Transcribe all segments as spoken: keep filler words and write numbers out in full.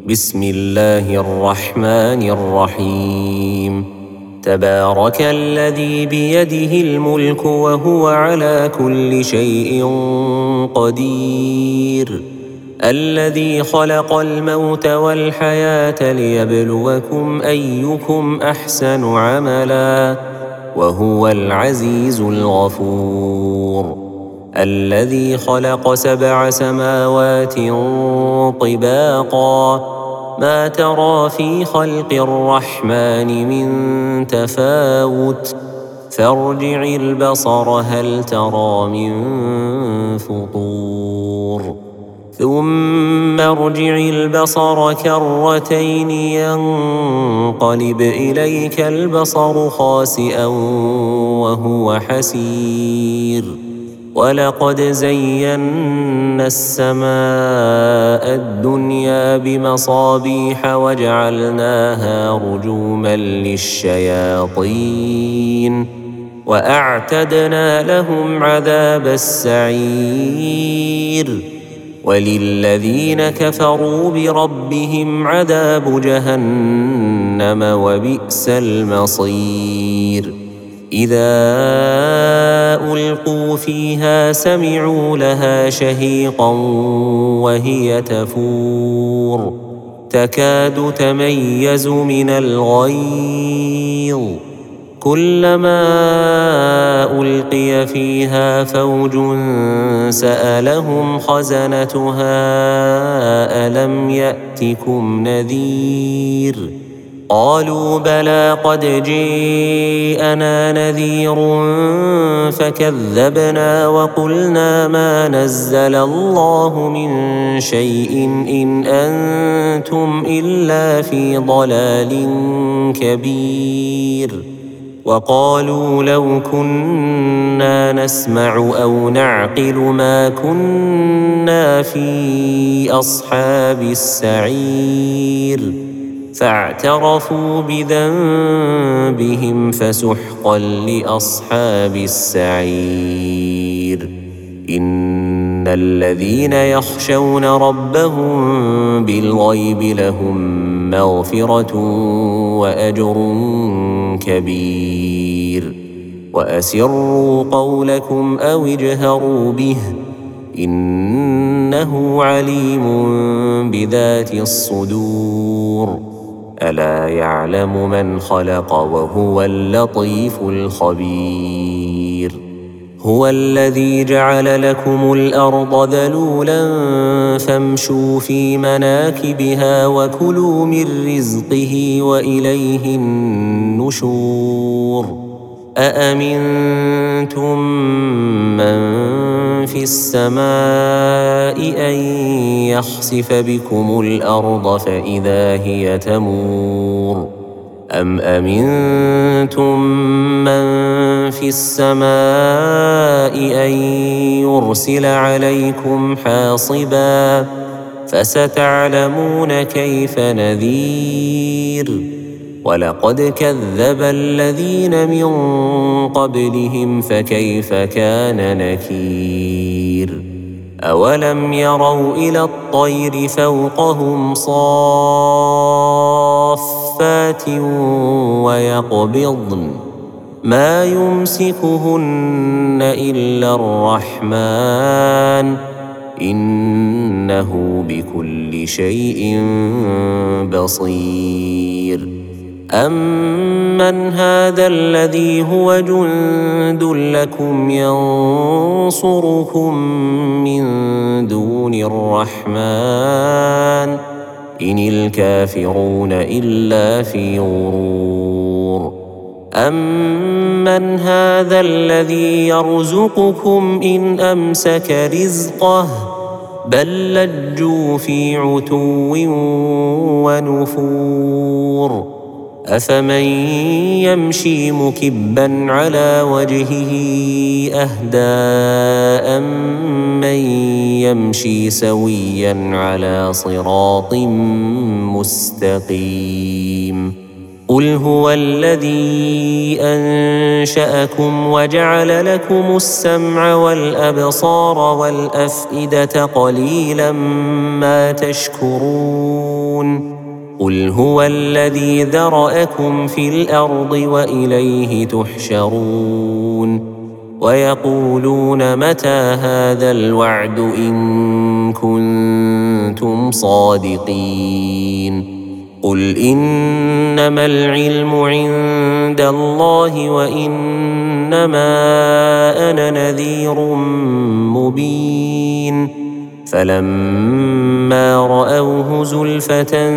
بسم الله الرحمن الرحيم. تبارك الذي بيده الملك وهو على كل شيء قدير، الذي خلق الموت والحياة ليبلوكم أيكم أحسن عملا، وهو العزيز الغفور. الذي خلق سبع سماوات طباقا، ما ترى في خلق الرحمن من تفاوت، فارجع البصر هل ترى من فطور، ثم ارجع البصر كرتين ينقلب إليك البصر خاسئا وهو حسير. ولقد زينا السماء الدنيا بمصابيح وجعلناها رجوما للشياطين، وأعتدنا لهم عذاب السعير. وللذين كفروا بربهم عذاب جهنم وبئس المصير. إذا ألقوا فيها سمعوا لها شهيقا وهي تفور، تكاد تميز من الغيظ، كلما ألقي فيها فوج سألهم خزنتها ألم يأتكم نذير، قالوا بلى قد جيءنا نذير فكذبنا وقلنا ما نزل الله من شيء إن أنتم إلا في ضلال كبير. وقالوا لو كنا نسمع أو نعقل ما كنا في أصحاب السعير، فاعترفوا بذنبهم فسحقا لأصحاب السعير. إن الذين يخشون ربهم بالغيب لهم مغفرة وأجر كبير. وأسروا قولكم أو اجهروا به إنه عليم بذات الصدور. ألا يعلم من خلق وهو اللطيف الخبير. هو الذي جعل لكم الأرض ذلولا فامشوا في مناكبها وكلوا من رزقه وإليه النشور. أأمنتم من في السماء أن يخسف بكم الأرض فإذا هي تمور، أم أمنتم من في السماء أن يرسل عليكم حاصبا، فستعلمون كيف نذير. ولقد كذب الذين من قبلهم فكيف كان نكير. أولم يروا إلى الطير فوقهم صافات ويقبضن ما يمسكهن إلا الرحمن إنه بكل شيء بصير. أمن هذا الذي هو جند لكم ينصركم من دون الرحمن إن الكافرون إلا في غرور. أمن هذا الذي يرزقكم إن أمسك رزقه بل لجوا في عتو ونفور. أفمن يمشي مكبا على وجهه أهدى أمن يمشي سويا على صراط مستقيم. قل هو الذي أنشأكم وجعل لكم السمع والأبصار والأفئدة قليلا ما تشكرون. قل هو الذي ذرأكم في الأرض وإليه تحشرون ويقولون متى هذا الوعد إن كنتم صادقين قل إنما العلم عند الله وإنما أنا نذير مبين فلما رأوه زلفة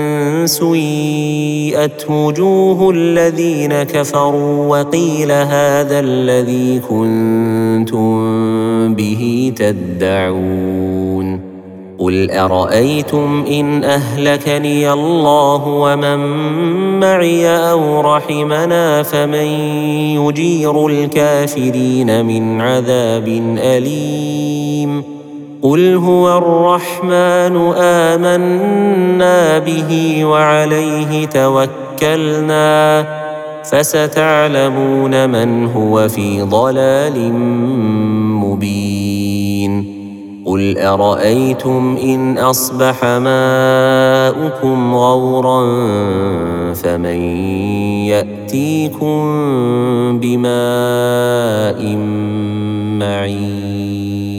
سيئت وجوه الذين كفروا وقيل هذا الذي كنتم به تدعون قل أرأيتم إن أهلكني الله ومن معي أو رحمنا فمن يجير الكافرين من عذاب أليم قل هو الرحمن آمنا به وعليه توكلنا فستعلمون من هو في ضلال مبين قل أرأيتم إن أصبح ماؤكم غورا فمن يأتيكم بماء معين